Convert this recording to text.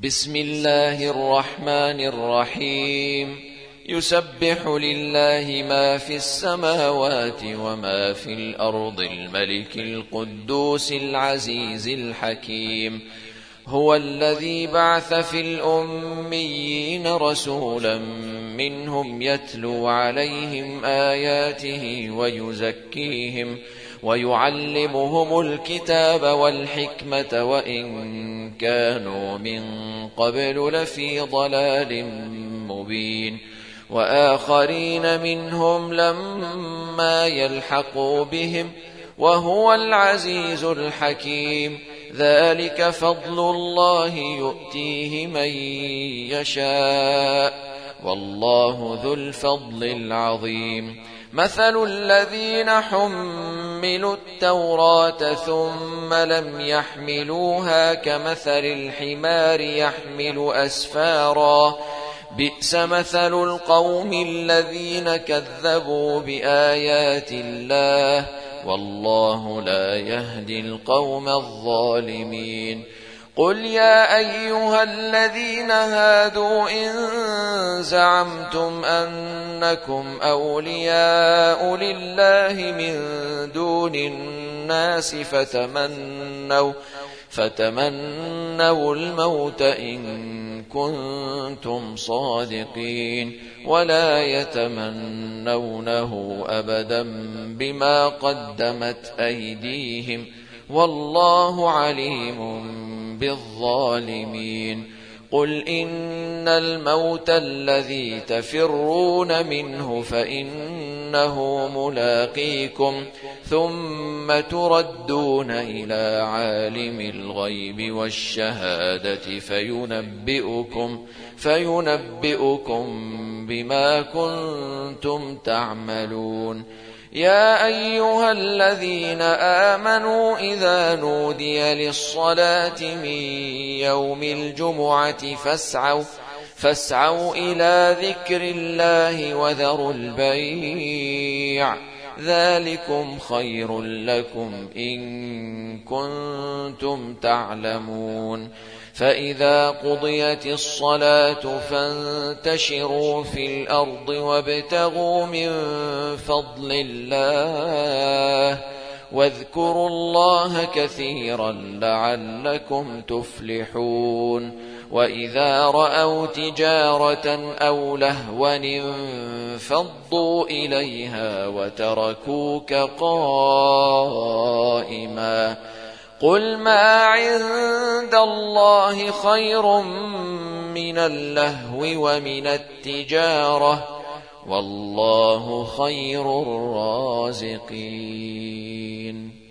بسم الله الرحمن الرحيم يسبح لله ما في السماوات وما في الأرض الملك القدوس العزيز الحكيم هو الذي بعث في الأميين رسولا منهم يتلو عليهم آياته ويزكيهم ويعلمهم الكتاب والحكمة وإن كانوا من قبل لفي ضلال مبين وآخرين منهم لما يلحقوا بهم وهو العزيز الحكيم ذلك فضل الله يؤتيه من يشاء والله ذو الفضل العظيم مثل الذين حملوا التوراة ثم لم يحملوها كمثل الحمار يحمل أسفارا بئس مثل القوم الذين كذبوا بآيات الله والله لا يهدي القوم الظالمين قل يا أيها الذين هادوا إن زعمتم أنكم أولياء لله من دون الناس فتمنوا الموت إن كنتم صادقين ولا يتمنونه أبدا بما قدمت أيديهم والله عليم بالظالمين قل إن الموت الذي تفرون منه فإنه ملاقيكم ثم تردون إلى عالم الغيب والشهادة فينبئكم بما كنتم تعملون يا أيها الذين آمنوا إذا نودي للصلاة من يوم الجمعة فاسعوا إلى ذكر الله وذروا البيع ذلكم خير لكم إن كنتم تعلمون فإذا قضيت الصلاة فانتشروا في الأرض وابتغوا من فضل الله واذكروا الله كثيرا لعلكم تفلحون وإذا رأوا تجارة أو لهوا انفضوا إليها وتركوك قائما قل ما عند الله خير من اللهو ومن التجارة والله خير الرازقين